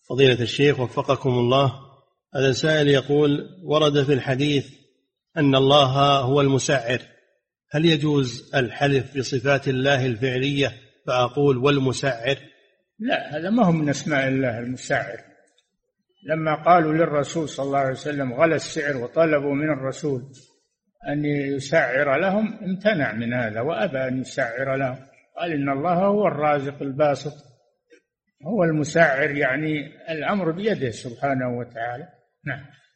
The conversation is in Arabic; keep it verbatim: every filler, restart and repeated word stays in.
فضيلة الشيخ وفقكم الله، هذا سائل يقول: ورد في الحديث أن الله هو المسعر، هل يجوز الحلف بصفات الله الفعلية فأقول والمسعر؟ لا، هذا ما هو من أسماء الله المسعر. لما قالوا للرسول صلى الله عليه وسلم غلى السعر وطلبوا من الرسول أن يسعر لهم، امتنع من هذا وأبى أن يسعر لهم، قال إن الله هو الرازق الباسط، هو المسعر، يعني الأمر بيده سبحانه وتعالى. نعم.